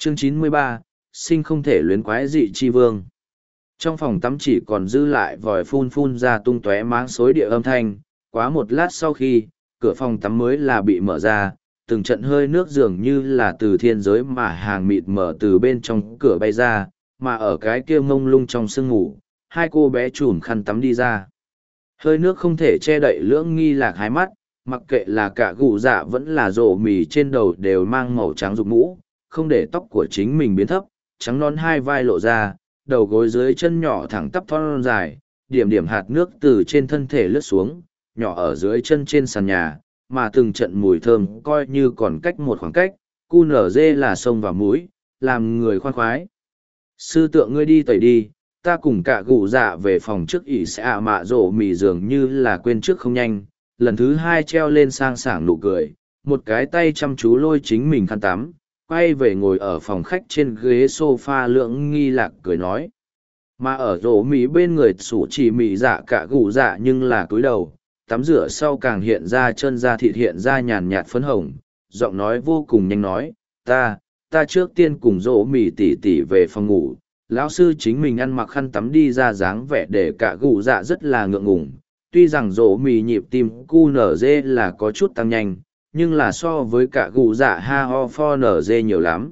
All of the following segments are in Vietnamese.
Chương 93, sinh không thể luyến quái dị chi vương. Trong phòng tắm chỉ còn dư lại vòi phun phun ra tung tóe máng xối địa âm thanh, quá một lát sau khi, cửa phòng tắm mới là bị mở ra, từng trận hơi nước dường như là từ thiên giới mà hàng mịt mở từ bên trong cửa bay ra, mà ở cái kia mông lung trong sương ngủ, hai cô bé trùm khăn tắm đi ra. Hơi nước không thể che đậy Lưỡng Nghi Lạc hai mắt, mặc kệ là cả gù dạ vẫn là rổ mì trên đầu đều mang màu trắng rục mũ, không để tóc của chính mình biến thấp, trắng non hai vai lộ ra, đầu gối dưới chân nhỏ thẳng tắp thon dài, điểm điểm hạt nước từ trên thân thể lướt xuống, nhỏ ở dưới chân trên sàn nhà, mà từng trận mùi thơm coi như còn cách một khoảng cách, cu nở dê là sông vào mũi, làm người khoan khoái. Sư tượng ngươi đi tẩy đi, ta cùng cả gù dạ về phòng trước ỉ sẽ mạ rổ mì dường như là quên trước không nhanh, lần thứ hai treo lên sang sảng nụ cười, một cái tay chăm chú lôi chính mình khăn tắm, quay về ngồi ở phòng khách trên ghế sofa. Lưỡng Nghi Lạc cười nói. Mà ở rổ mì bên người sủ chỉ mì dạ cả gù dạ nhưng là cúi đầu, tắm rửa sau càng hiện ra chân da thịt hiện ra nhàn nhạt phấn hồng, giọng nói vô cùng nhanh nói, ta trước tiên cùng rổ mì tỉ tỉ về phòng ngủ. Lão sư chính mình ăn mặc khăn tắm đi ra dáng vẻ để cả gù dạ rất là ngượng ngùng, tuy rằng rổ mì nhịp tim cu nở dê là có chút tăng nhanh, nhưng là so với cả gù dạ ha ho pho nở dê nhiều lắm.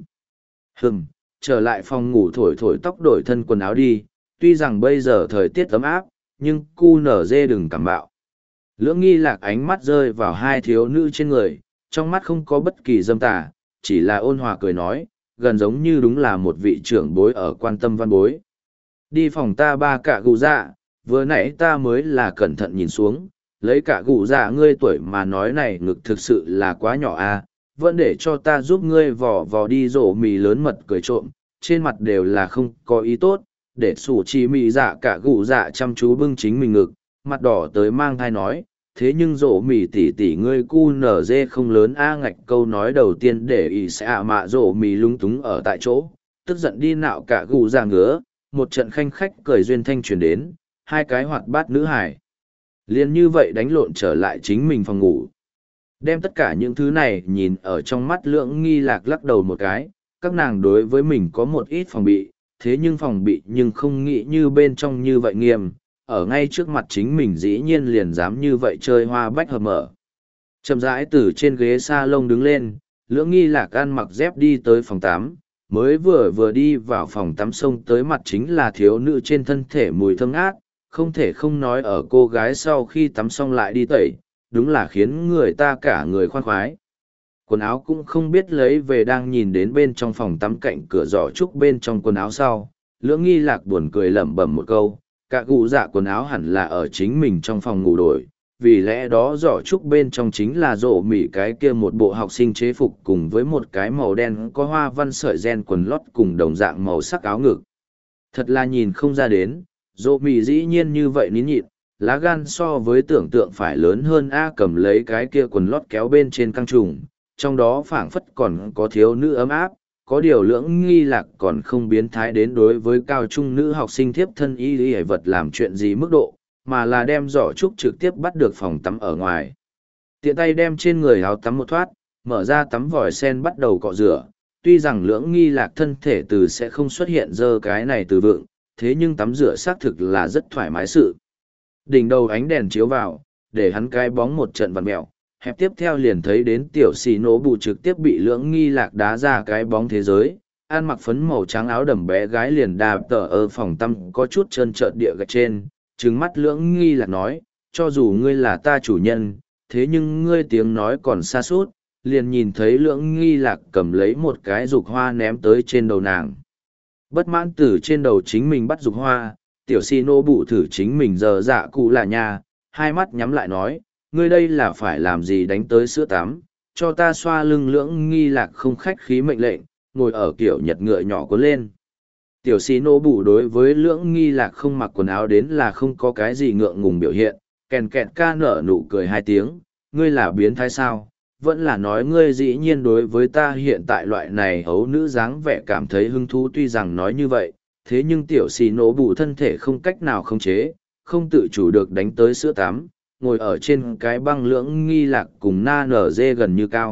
Trở lại phòng ngủ thổi thổi tóc đổi thân quần áo đi, tuy rằng bây giờ thời tiết ấm áp, nhưng cu nở dê đừng cảm bạo. Lưỡng Nghi Lạc ánh mắt rơi vào hai thiếu nữ trên người, trong mắt không có bất kỳ dâm tà, chỉ là ôn hòa cười nói, gần giống như đúng là một vị trưởng bối ở quan tâm văn bối. Đi phòng ta ba cả gù dạ, vừa nãy ta mới là cẩn thận nhìn xuống, lấy cả gù dạ ngươi tuổi mà nói này ngực thực sự là quá nhỏ à, vẫn để cho ta giúp ngươi vò vò đi. Rổ mì lớn mật cười trộm, trên mặt đều là không có ý tốt, để sủ chỉ mì dạ cả gù dạ chăm chú bưng chính mình ngực, mặt đỏ tới mang thai nói, thế nhưng rổ mì tỉ tỉ ngươi cu nở dê không lớn a. Ngạch câu nói đầu tiên để ý sẽ mạ rổ mì lung túng ở tại chỗ, tức giận đi nạo cả gù dạ ngứa, một trận khanh khách cười duyên thanh truyền đến, hai cái hoạt bát nữ hải liền như vậy đánh lộn trở lại chính mình phòng ngủ. Đem tất cả những thứ này nhìn ở trong mắt Lưỡng Nghi Lạc lắc đầu một cái, các nàng đối với mình có một ít phòng bị, thế nhưng phòng bị nhưng không nghĩ như bên trong như vậy nghiêm, ở ngay trước mặt chính mình dĩ nhiên liền dám như vậy chơi hoa bách hợp mở. Chậm rãi từ trên ghế salon đứng lên, Lưỡng Nghi Lạc ăn mặc dép đi tới phòng tắm, mới vừa đi vào phòng tắm xông tới mặt chính là thiếu nữ trên thân thể mùi thơm ngát, không thể không nói ở cô gái sau khi tắm xong lại đi tẩy, đúng là khiến người ta cả người khoan khoái. Quần áo cũng không biết lấy về, đang nhìn đến bên trong phòng tắm cạnh cửa giỏ trúc bên trong quần áo sau, Lưỡng Nghi Lạc buồn cười lẩm bẩm một câu, cả gù dạ quần áo hẳn là ở chính mình trong phòng ngủ đổi, vì lẽ đó giỏ trúc bên trong chính là rổ mỉ cái kia một bộ học sinh chế phục cùng với một cái màu đen có hoa văn sợi ren quần lót cùng đồng dạng màu sắc áo ngực. Thật là nhìn không ra đến, rổ mỉ dĩ nhiên như vậy nín nhịn, lá gan so với tưởng tượng phải lớn hơn a. Cầm lấy cái kia quần lót kéo bên trên căng trùng, trong đó phảng phất còn có thiếu nữ ấm áp, có điều Lưỡng Nghi Lạc còn không biến thái đến đối với cao trung nữ học sinh thiếp thân y lý vật làm chuyện gì mức độ, mà là đem giỏ trúc trực tiếp bắt được phòng tắm ở ngoài. Tiện tay đem trên người áo tắm một thoát, mở ra tắm vòi sen bắt đầu cọ rửa, tuy rằng Lưỡng Nghi Lạc thân thể từ sẽ không xuất hiện dơ cái này từ vựng, thế nhưng tắm rửa xác thực là rất thoải mái sự. Đỉnh đầu ánh đèn chiếu vào, để hắn cái bóng một trận vặn mẹo, hẹp tiếp theo liền thấy đến tiểu xì nổ bù trực tiếp bị Lưỡng Nghi Lạc đá ra cái bóng thế giới, ăn mặc phấn màu trắng áo đầm bé gái liền đạp tờ ở phòng tắm có chút trơn trợn địa gạch trên, trừng mắt Lưỡng Nghi Lạc nói, cho dù ngươi là ta chủ nhân, thế nhưng ngươi tiếng nói còn xa suốt, liền nhìn thấy Lưỡng Nghi Lạc cầm lấy một cái dục hoa ném tới trên đầu nàng. Bất mãn từ trên đầu chính mình bắt dục hoa, tiểu xì nô bụ thử chính mình giờ dạ cụ là nhà, hai mắt nhắm lại nói, ngươi đây là phải làm gì đánh tới sữa tắm, cho ta xoa lưng. Lưỡng Nghi Lạc không khách khí mệnh lệnh, ngồi ở kiểu nhật ngựa nhỏ cuốn lên. Tiểu xì nô bụ đối với Lưỡng Nghi Lạc không mặc quần áo đến là không có cái gì ngượng ngùng biểu hiện, kèn kẹt ca nở nụ cười hai tiếng, ngươi là biến thái sao, vẫn là nói ngươi dĩ nhiên đối với ta hiện tại loại này hấu nữ dáng vẻ cảm thấy hứng thú. Tuy rằng nói như vậy, thế nhưng tiểu xì nổ bụ thân thể không cách nào khống chế, không tự chủ được đánh tới sữa tắm, ngồi ở trên cái băng. Lưỡng Nghi Lạc cùng na nở dê gần như cao,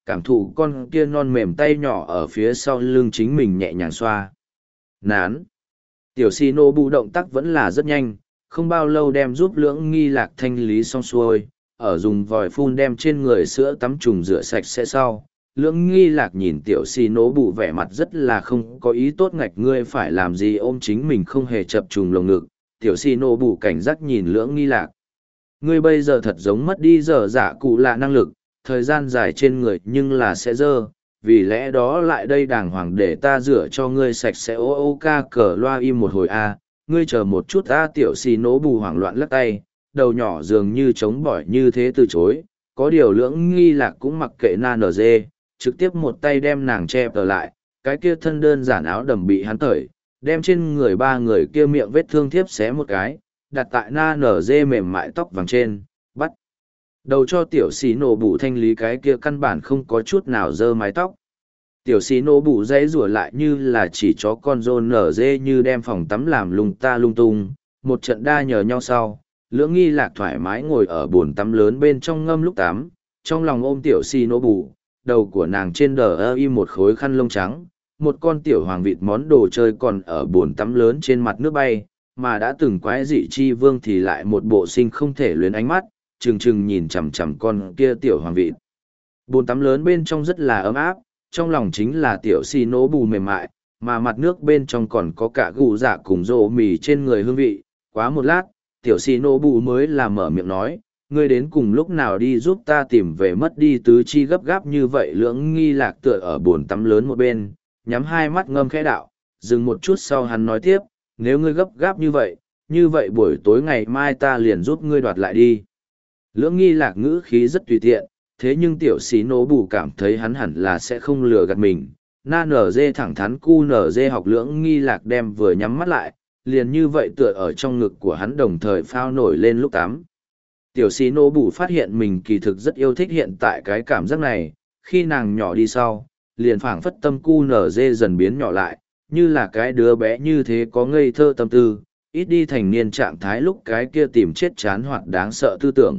cảm thụ con kia non mềm tay nhỏ ở phía sau lưng chính mình nhẹ nhàng xoa. Nán. Tiểu Shinobu động tác vẫn là rất nhanh, không bao lâu đem giúp Lưỡng Nghi Lạc thanh lý xong xuôi, ở dùng vòi phun đem trên người sữa tắm trùng rửa sạch sẽ sau. Lưỡng Nghi Lạc nhìn Tiểu Shinobu vẻ mặt rất là không có ý tốt, ngạch ngươi phải làm gì ôm chính mình không hề chập trùng lồng ngực. Tiểu Shinobu cảnh giác nhìn Lưỡng Nghi Lạc. Ngươi bây giờ thật giống mất đi dở dạ cụ lạ năng lực, thời gian dài trên người nhưng là sẽ dơ, vì lẽ đó lại đây đàng hoàng để ta rửa cho ngươi sạch sẽ. Ô ô ca cờ loa im một hồi a, ngươi chờ một chút a. Tiểu xì nổ bù hoảng loạn lắc tay, đầu nhỏ dường như chống bỏi như thế từ chối, có điều Lưỡng Nghi Lạc cũng mặc kệ na nở dê, trực tiếp một tay đem nàng che trở lại, cái kia thân đơn giản áo đầm bị hắn tởi, đem trên người ba người kia miệng vết thương thiếp xé một cái, đặt tại na nở dê mềm mại tóc vàng trên, bắt đầu cho tiểu xì nổ bù thanh lý cái kia căn bản không có chút nào dơ mái tóc. Tiểu xì nổ bù dãy rủa lại như là chỉ chó con rôn nở dê, như đem phòng tắm làm lung ta lung tung, một trận đa nhờ nhau sau. Lưỡng Nghi Lạc thoải mái ngồi ở bồn tắm lớn bên trong ngâm lúc tắm, trong lòng ôm tiểu xì nổ bù, đầu của nàng trên đờ ơ y một khối khăn lông trắng, một con tiểu hoàng vịt món đồ chơi còn ở bồn tắm lớn trên mặt nước bay, mà đã từng quái dị chi vương thì lại một bộ sinh không thể luyến ánh mắt, trừng trừng nhìn chằm chằm con kia tiểu hoàng vịt. Bồn tắm lớn bên trong rất là ấm áp, trong lòng chính là tiểu xì nổ bù mềm mại, mà mặt nước bên trong còn có cả gù dạ cùng rô mì trên người hương vị. Quá một lát, tiểu xì nổ bù mới là mở miệng nói, ngươi đến cùng lúc nào đi giúp ta tìm về mất đi tứ chi gấp gáp như vậy. Lưỡng Nghi Lạc tựa ở bồn tắm lớn một bên, nhắm hai mắt ngâm khẽ đạo, dừng một chút sau hắn nói tiếp, nếu ngươi gấp gáp như vậy buổi tối ngày mai ta liền giúp ngươi đoạt lại đi. Lưỡng Nghi Lạc ngữ khí rất tùy tiện, thế nhưng tiểu xí nổ bù cảm thấy hắn hẳn là sẽ không lừa gạt mình. Na nở dê thẳng thắn cu nở dê học Lưỡng Nghi Lạc đem vừa nhắm mắt lại, liền như vậy tựa ở trong ngực của hắn đồng thời phao nổi lên lúc tắm. Tiểu xí nổ bù phát hiện mình kỳ thực rất yêu thích hiện tại cái cảm giác này, khi nàng nhỏ đi sau, liền phảng phất tâm cu nở dê dần biến nhỏ lại, như là cái đứa bé như thế có ngây thơ tâm tư, ít đi thành niên trạng thái lúc cái kia tìm chết chán hoặc đáng sợ tư tưởng.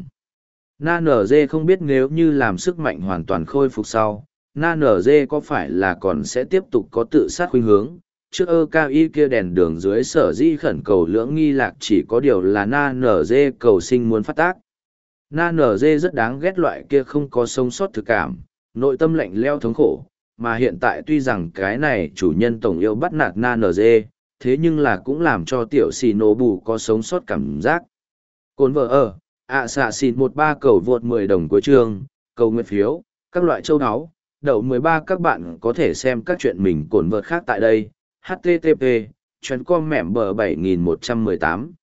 Na nở dê không biết nếu như làm sức mạnh hoàn toàn khôi phục sau, Na nở dê có phải là còn sẽ tiếp tục có tự sát khuynh hướng. Trước cao y kia đèn đường dưới sở di khẩn cầu Lưỡng Nghi Lạc, chỉ có điều là Na nở dê cầu sinh muốn phát tác. Na nở dê rất đáng ghét loại kia không có sống sót thực cảm, nội tâm lạnh leo thống khổ, mà hiện tại tuy rằng cái này chủ nhân tổng yêu bắt nạt Na nở dê, thế nhưng là cũng làm cho tiểu xì nổ bù có sống sót cảm giác. Cồn vợ ở, xạ xịn 13 cầu vượt 10 đồng cuối chương, cầu nguyện phiếu, các loại châu áo, đậu 13. Các bạn có thể xem các chuyện mình cồn vợt khác tại đây. HTTP, chuyến com mẻm bờ 7118.